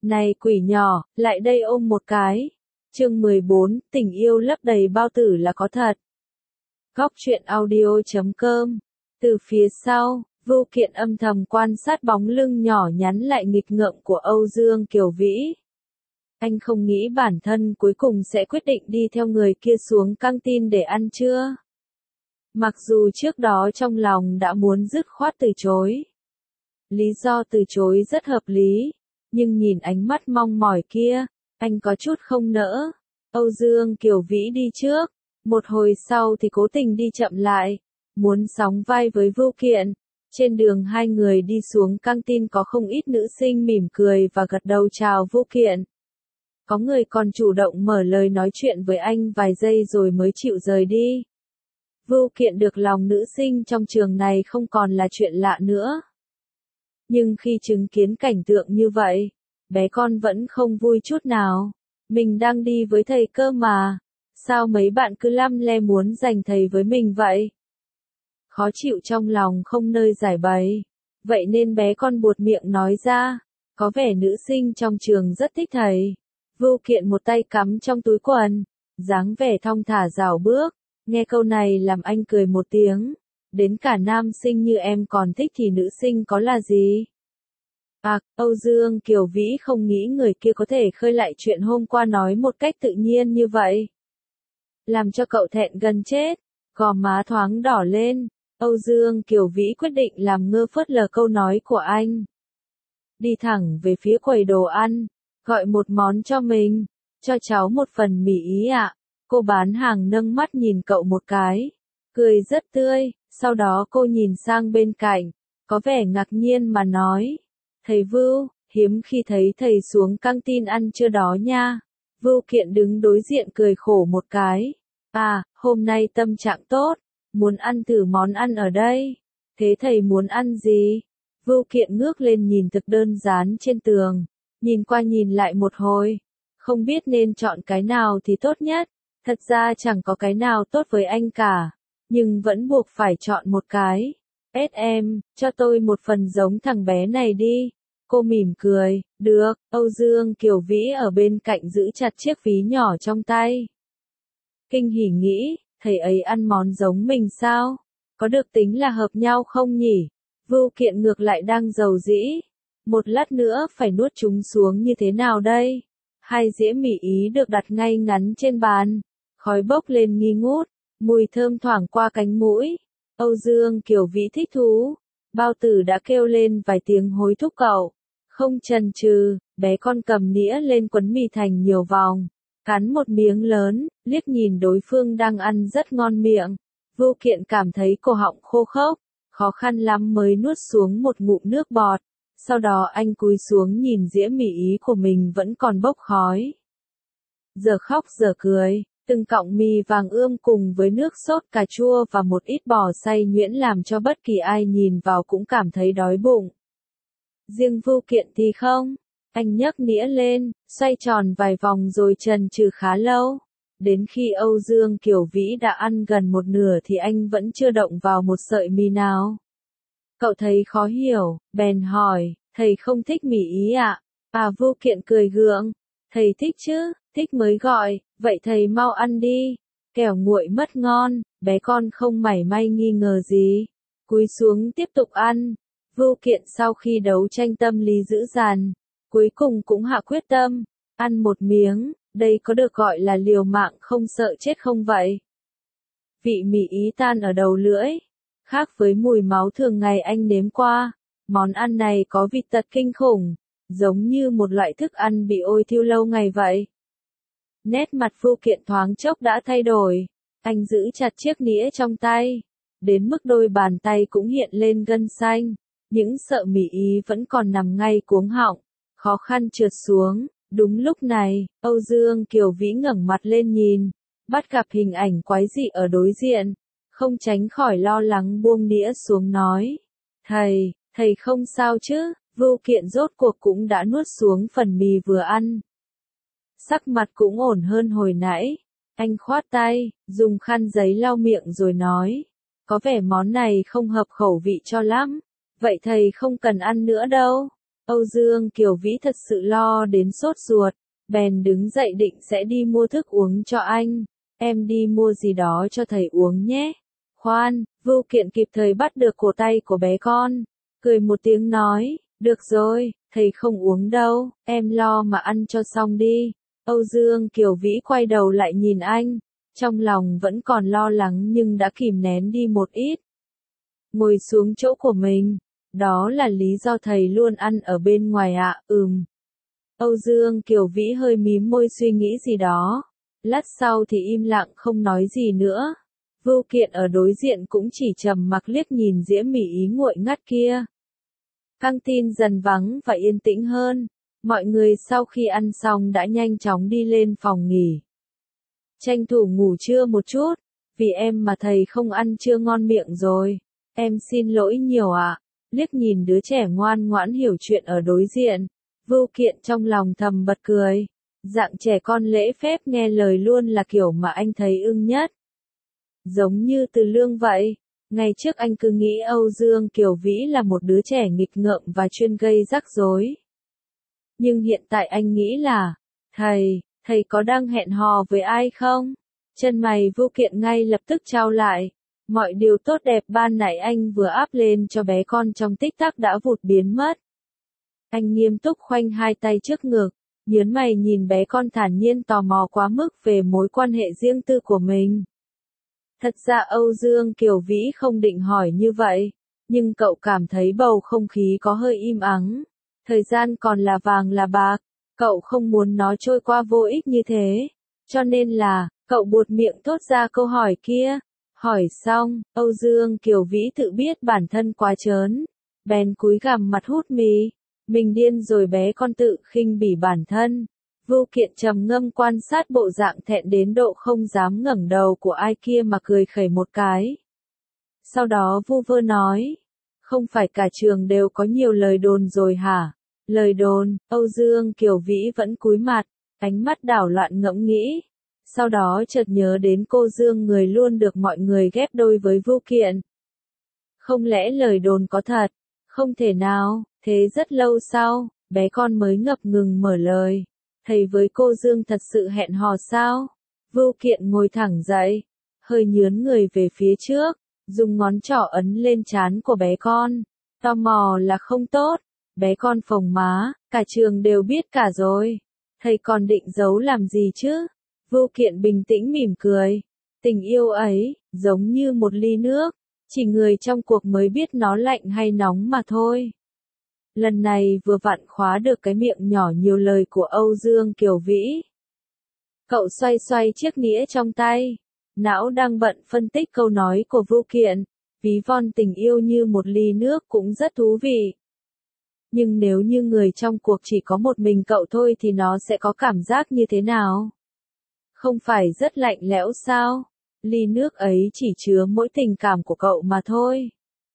Này quỷ nhỏ, lại đây ôm một cái. Chương 14, tình yêu lấp đầy bao tử là có thật. Góc truyện audio.com. Từ phía sau, Vưu Kiện âm thầm quan sát bóng lưng nhỏ nhắn lại nghịch ngợm của Âu Dương Kiều Vĩ. Anh không nghĩ bản thân cuối cùng sẽ quyết định đi theo người kia xuống căng tin để ăn trưa. Mặc dù trước đó trong lòng đã muốn dứt khoát từ chối. Lý do từ chối rất hợp lý, nhưng nhìn ánh mắt mong mỏi kia, anh có chút không nỡ. Âu Dương Kiều Vĩ đi trước, một hồi sau thì cố tình đi chậm lại, muốn sóng vai với Vưu Kiện. Trên đường hai người đi xuống căng tin có không ít nữ sinh mỉm cười và gật đầu chào Vưu Kiện. Có người còn chủ động mở lời nói chuyện với anh vài giây rồi mới chịu rời đi. Vưu Kiện được lòng nữ sinh trong trường này không còn là chuyện lạ nữa. Nhưng khi chứng kiến cảnh tượng như vậy, bé con vẫn không vui chút nào. Mình đang đi với thầy cơ mà. Sao mấy bạn cứ lăm le muốn giành thầy với mình vậy? Khó chịu trong lòng không nơi giải bày. Vậy nên bé con buột miệng nói ra. Có vẻ nữ sinh trong trường rất thích thầy. Vưu Kiện một tay cắm trong túi quần, dáng vẻ thong thả rảo bước. Nghe câu này làm anh cười một tiếng. Đến cả nam sinh như em còn thích thì nữ sinh có là gì? Âu Dương Kiều Vĩ không nghĩ người kia có thể khơi lại chuyện hôm qua nói một cách tự nhiên như vậy. Làm cho cậu thẹn gần chết, gò má thoáng đỏ lên. Âu Dương Kiều Vĩ quyết định làm ngơ phớt lờ câu nói của anh. Đi thẳng về phía quầy đồ ăn, gọi một món cho mình, cho cháu một phần mì ý ạ. Cô bán hàng nâng mắt nhìn cậu một cái, cười rất tươi, sau đó cô nhìn sang bên cạnh, có vẻ ngạc nhiên mà nói. Thầy Vưu, hiếm khi thấy thầy xuống căng tin ăn trưa đó nha. Vưu Kiện đứng đối diện cười khổ một cái. Hôm nay tâm trạng tốt, muốn ăn thử món ăn ở đây. Thế thầy muốn ăn gì? Vưu Kiện ngước lên nhìn thực đơn dán trên tường, nhìn qua nhìn lại một hồi. Không biết nên chọn cái nào thì tốt nhất. Thật ra chẳng có cái nào tốt với anh cả, nhưng vẫn buộc phải chọn một cái. Em, cho tôi một phần giống thằng bé này đi. Cô mỉm cười, được. Âu Dương Kiều Vĩ ở bên cạnh giữ chặt chiếc ví nhỏ trong tay. Kinh hỉ nghĩ, thầy ấy ăn món giống mình sao? Có được tính là hợp nhau không nhỉ? Vưu Kiện ngược lại đang giàu dĩ. Một lát nữa phải nuốt chúng xuống như thế nào đây? Hai dĩa mì ý được đặt ngay ngắn trên bàn. Khói bốc lên nghi ngút, mùi thơm thoảng qua cánh mũi. Âu Dương Kiều Vĩ thích thú. Bao tử đã kêu lên vài tiếng hối thúc cậu. Không chần chừ, bé con cầm nĩa lên quấn mì thành nhiều vòng. Cắn một miếng lớn, liếc nhìn đối phương đang ăn rất ngon miệng. Vưu Kiện cảm thấy cổ họng khô khốc, khó khăn lắm mới nuốt xuống một ngụm nước bọt. Sau đó anh cúi xuống nhìn dĩa mì ý của mình vẫn còn bốc khói. Giờ khóc giờ cười. Từng cọng mì vàng ươm cùng với nước sốt cà chua và một ít bò xay nhuyễn làm cho bất kỳ ai nhìn vào cũng cảm thấy đói bụng. Riêng Vưu Kiện thì không. Anh nhấc nĩa lên, xoay tròn vài vòng rồi chần chừ khá lâu. Đến khi Âu Dương Kiều Vĩ đã ăn gần một nửa thì anh vẫn chưa động vào một sợi mì nào. Cậu thấy khó hiểu, bèn hỏi, thầy không thích mì ý ạ? Vưu Kiện cười gượng. Thầy thích chứ, thích mới gọi, vậy thầy mau ăn đi, kẻo nguội mất ngon. Bé con không mảy may nghi ngờ gì, cúi xuống tiếp tục ăn. Vưu Kiện sau khi đấu tranh tâm lý dữ dằn, cuối cùng cũng hạ quyết tâm, ăn một miếng, đây có được gọi là liều mạng không sợ chết không vậy? Vị mì ý tan ở đầu lưỡi, khác với mùi máu thường ngày anh nếm qua, món ăn này có vị tật kinh khủng, giống như một loại thức ăn bị ôi thiêu lâu ngày vậy. Nét mặt Vưu Kiện thoáng chốc đã thay đổi, anh giữ chặt chiếc nĩa trong tay, đến mức đôi bàn tay cũng hiện lên gân xanh, những sợi mì ý vẫn còn nằm ngay cuống họng, khó khăn trượt xuống. Đúng lúc này, Âu Dương Kiều Vĩ ngẩng mặt lên nhìn, bắt gặp hình ảnh quái dị ở đối diện, không tránh khỏi lo lắng buông đĩa xuống nói. Thầy không sao chứ? Vưu Kiện rốt cuộc cũng đã nuốt xuống phần mì vừa ăn. Sắc mặt cũng ổn hơn hồi nãy. Anh khoát tay, dùng khăn giấy lau miệng rồi nói. Có vẻ món này không hợp khẩu vị cho lắm. Vậy thầy không cần ăn nữa đâu. Âu Dương Kiều Vĩ thật sự lo đến sốt ruột, bèn đứng dậy định sẽ đi mua thức uống cho anh. Em đi mua gì đó cho thầy uống nhé. Khoan, Vưu Kiện kịp thời bắt được cổ tay của bé con, cười một tiếng nói, được rồi, thầy không uống đâu, em lo mà ăn cho xong đi. Âu Dương Kiều Vĩ quay đầu lại nhìn anh, trong lòng vẫn còn lo lắng nhưng đã kìm nén đi một ít. Ngồi xuống chỗ của mình, đó là lý do thầy luôn ăn ở bên ngoài ạ, Âu Dương Kiều Vĩ hơi mím môi suy nghĩ gì đó, lát sau thì im lặng không nói gì nữa. Vưu Kiện ở đối diện cũng chỉ trầm mặc liếc nhìn dĩa mì ý nguội ngắt kia. Căng tin dần vắng và yên tĩnh hơn, mọi người sau khi ăn xong đã nhanh chóng đi lên phòng nghỉ. Tranh thủ ngủ trưa một chút, vì em mà thầy không ăn trưa ngon miệng rồi. Em xin lỗi nhiều ạ. Liếc nhìn đứa trẻ ngoan ngoãn hiểu chuyện ở đối diện, Vưu Kiện trong lòng thầm bật cười. Dạng trẻ con lễ phép nghe lời luôn là kiểu mà anh thấy ưng nhất. Giống như Từ Lương vậy, ngày trước anh cứ nghĩ Âu Dương Kiều Vĩ là một đứa trẻ nghịch ngợm và chuyên gây rắc rối. Nhưng hiện tại anh nghĩ là, thầy có đang hẹn hò với ai không? Chân mày Vưu Kiện ngay lập tức chau lại. Mọi điều tốt đẹp ban nãy anh vừa áp lên cho bé con trong tích tắc đã vụt biến mất. Anh nghiêm túc khoanh hai tay trước ngực, nhớn mày nhìn bé con thản nhiên tò mò quá mức về mối quan hệ riêng tư của mình. Thật ra Âu Dương Kiều Vĩ không định hỏi như vậy, nhưng cậu cảm thấy bầu không khí có hơi im ắng. Thời gian còn là vàng là bạc, cậu không muốn nó trôi qua vô ích như thế. Cho nên là, cậu buột miệng thốt ra câu hỏi kia. Hỏi xong, Âu Dương Kiều Vĩ tự biết bản thân quá trớn, bèn cúi gằm mặt hút mì. Mình điên rồi bé con tự khinh bỉ bản thân. Vưu Kiện trầm ngâm quan sát bộ dạng thẹn đến độ không dám ngẩng đầu của ai kia mà cười khẩy một cái. Sau đó vu vơ nói, không phải cả trường đều có nhiều lời đồn rồi hả? Lời đồn, Âu Dương Kiều Vĩ vẫn cúi mặt, ánh mắt đảo loạn ngẫm nghĩ. Sau đó chợt nhớ đến cô Dương người luôn được mọi người ghép đôi với Vưu Kiện. Không lẽ lời đồn có thật? Không thể nào, thế rất lâu sau, bé con mới ngập ngừng mở lời. Thầy với cô Dương thật sự hẹn hò sao? Vưu Kiện ngồi thẳng dậy, hơi nhướn người về phía trước, dùng ngón trỏ ấn lên trán của bé con. Tò mò là không tốt, bé con phồng má, cả trường đều biết cả rồi. Thầy còn định giấu làm gì chứ? Vưu Kiện bình tĩnh mỉm cười. Tình yêu ấy, giống như một ly nước, chỉ người trong cuộc mới biết nó lạnh hay nóng mà thôi. Lần này vừa vặn khóa được cái miệng nhỏ nhiều lời của Âu Dương Kiều Vĩ. Cậu xoay xoay chiếc nĩa trong tay, não đang bận phân tích câu nói của Vưu Kiện, ví von tình yêu như một ly nước cũng rất thú vị. Nhưng nếu như người trong cuộc chỉ có một mình cậu thôi thì nó sẽ có cảm giác như thế nào? Không phải rất lạnh lẽo sao? Ly nước ấy chỉ chứa mỗi tình cảm của cậu mà thôi.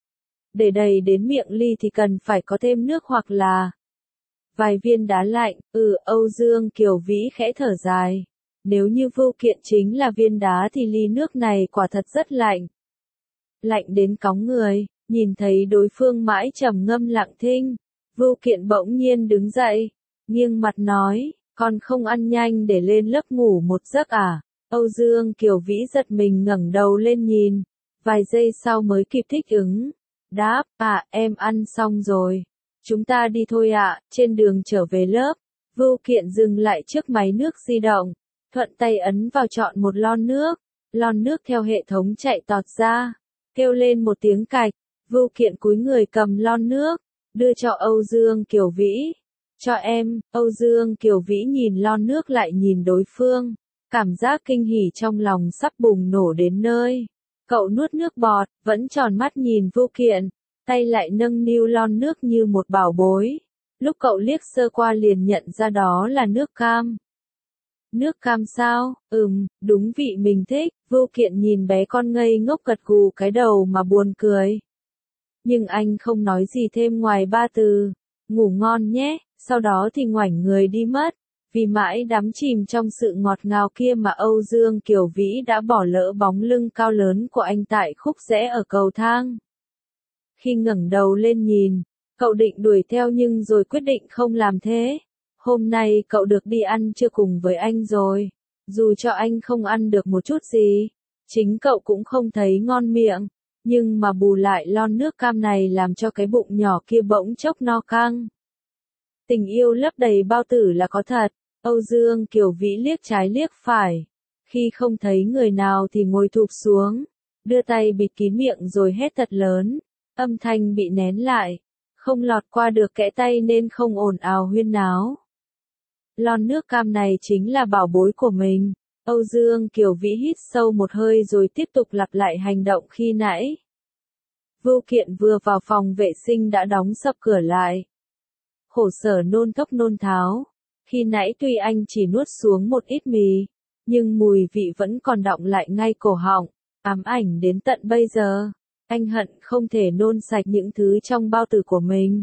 Để đầy đến miệng ly thì cần phải có thêm nước hoặc là vài viên đá lạnh. Âu Dương Kiều Vĩ khẽ thở dài. Nếu như Vưu Kiện chính là viên đá thì ly nước này quả thật rất lạnh. Lạnh đến cóng người, nhìn thấy đối phương mãi trầm ngâm lặng thinh. Vưu Kiện bỗng nhiên đứng dậy, nghiêng mặt nói, con không ăn nhanh để lên lớp ngủ một giấc à? Âu Dương Kiều Vĩ giật mình ngẩng đầu lên nhìn, vài giây sau mới kịp thích ứng. Đáp, em ăn xong rồi. Chúng ta đi thôi ạ. Trên đường trở về lớp, Vưu Kiện dừng lại trước máy nước di động, thuận tay ấn vào chọn một lon nước. Lon nước theo hệ thống chạy tọt ra, kêu lên một tiếng cạch. Vưu Kiện cúi người cầm lon nước, đưa cho Âu Dương Kiều Vĩ. Cho em. Âu Dương Kiều Vĩ nhìn lon nước lại nhìn đối phương, cảm giác kinh hỉ trong lòng sắp bùng nổ đến nơi. Cậu nuốt nước bọt, vẫn tròn mắt nhìn Vưu Kiện, tay lại nâng niu lon nước như một bảo bối. Lúc cậu liếc sơ qua liền nhận ra đó là nước cam. Nước cam sao? Đúng vị mình thích. Vưu Kiện nhìn bé con ngây ngốc gật gù cái đầu mà buồn cười. Nhưng anh không nói gì thêm ngoài 3 từ, ngủ ngon nhé, sau đó thì ngoảnh người đi mất. Vì mãi đắm chìm trong sự ngọt ngào kia mà Âu Dương Kiều Vĩ đã bỏ lỡ bóng lưng cao lớn của anh tại khúc rẽ ở cầu thang. Khi ngẩng đầu lên nhìn, Cậu định đuổi theo nhưng rồi quyết định không làm thế. Hôm nay cậu được đi ăn trưa cùng với anh rồi. Dù cho anh không ăn được một chút gì, chính cậu cũng không thấy ngon miệng. Nhưng mà bù lại lon nước cam này làm cho cái bụng nhỏ kia bỗng chốc no căng. Tình yêu lấp đầy bao tử là có thật. Âu Dương Kiều Vĩ liếc trái liếc phải. Khi không thấy người nào thì ngồi thụp xuống. Đưa tay bịt kín miệng rồi hét thật lớn. Âm thanh bị nén lại. Không lọt qua được kẽ tay nên không ồn ào huyên náo. Lon nước cam này chính là bảo bối của mình. Âu Dương Kiều Vĩ hít sâu một hơi rồi tiếp tục lặp lại hành động khi nãy. Vưu Kiện vừa vào phòng vệ sinh đã đóng sập cửa lại. Khổ sở nôn thốc nôn tháo. Khi nãy tuy anh chỉ nuốt xuống một ít mì, nhưng mùi vị vẫn còn đọng lại ngay cổ họng, ám ảnh đến tận bây giờ. Anh hận không thể nôn sạch những thứ trong bao tử của mình.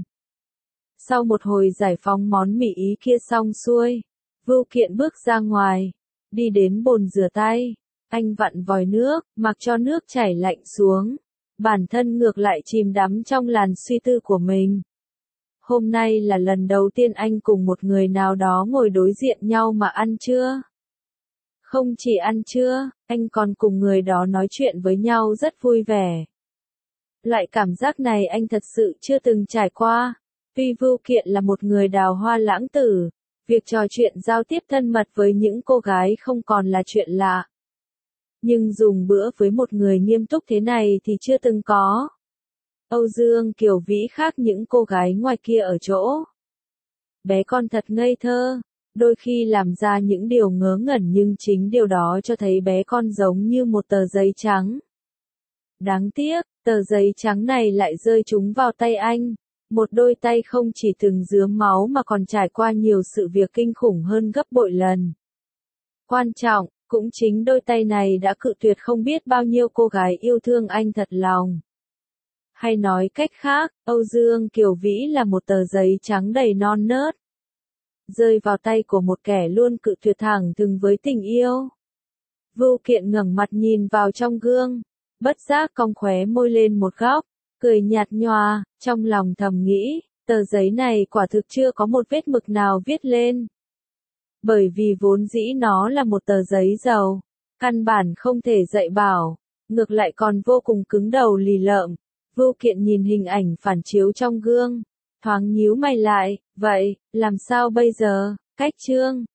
Sau một hồi giải phóng món mì Ý kia xong xuôi, Vưu Kiện bước ra ngoài, đi đến bồn rửa tay. Anh vặn vòi nước, mặc cho nước chảy lạnh xuống. Bản thân ngược lại chìm đắm trong làn suy tư của mình. Hôm nay là lần đầu tiên anh cùng một người nào đó ngồi đối diện nhau mà ăn trưa. Không chỉ ăn trưa, anh còn cùng người đó nói chuyện với nhau rất vui vẻ. Loại cảm giác này anh thật sự chưa từng trải qua. Tuy Vưu Kiện là một người đào hoa lãng tử, việc trò chuyện giao tiếp thân mật với những cô gái không còn là chuyện lạ. Nhưng dùng bữa với một người nghiêm túc thế này thì chưa từng có. Âu Dương Kiều Vĩ khác những cô gái ngoài kia ở chỗ. Bé con thật ngây thơ, đôi khi làm ra những điều ngớ ngẩn nhưng chính điều đó cho thấy bé con giống như một tờ giấy trắng. Đáng tiếc, tờ giấy trắng này lại rơi trúng vào tay anh. Một đôi tay không chỉ từng rướm máu mà còn trải qua nhiều sự việc kinh khủng hơn gấp bội lần. Quan trọng, cũng chính đôi tay này đã cự tuyệt không biết bao nhiêu cô gái yêu thương anh thật lòng. Hay nói cách khác, Âu Dương Kiều Vĩ là một tờ giấy trắng đầy non nớt. Rơi vào tay của một kẻ luôn cự tuyệt thẳng thừng với tình yêu. Vưu Kiện ngẩng mặt nhìn vào trong gương, bất giác cong khóe môi lên một góc, cười nhạt nhòa, trong lòng thầm nghĩ, tờ giấy này quả thực chưa có một vết mực nào viết lên. Bởi vì vốn dĩ nó là một tờ giấy dầu, căn bản không thể dạy bảo, ngược lại còn vô cùng cứng đầu lì lợm. Vưu Kiện nhìn hình ảnh phản chiếu trong gương, thoáng nhíu mày lại, vậy, làm sao bây giờ? Cách chương